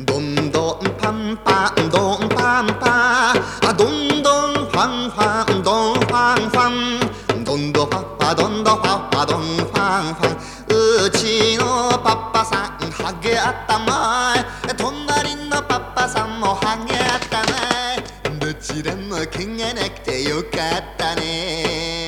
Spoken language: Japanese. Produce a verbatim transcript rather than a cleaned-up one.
どんどんパンパンどんパンパンあどんどんファンファンどんファンファンどんどファファどんどファファどんファンファンうちのパパさんハゲ頭隣のパパさんもハゲ頭どちらも毛がなくてよかったね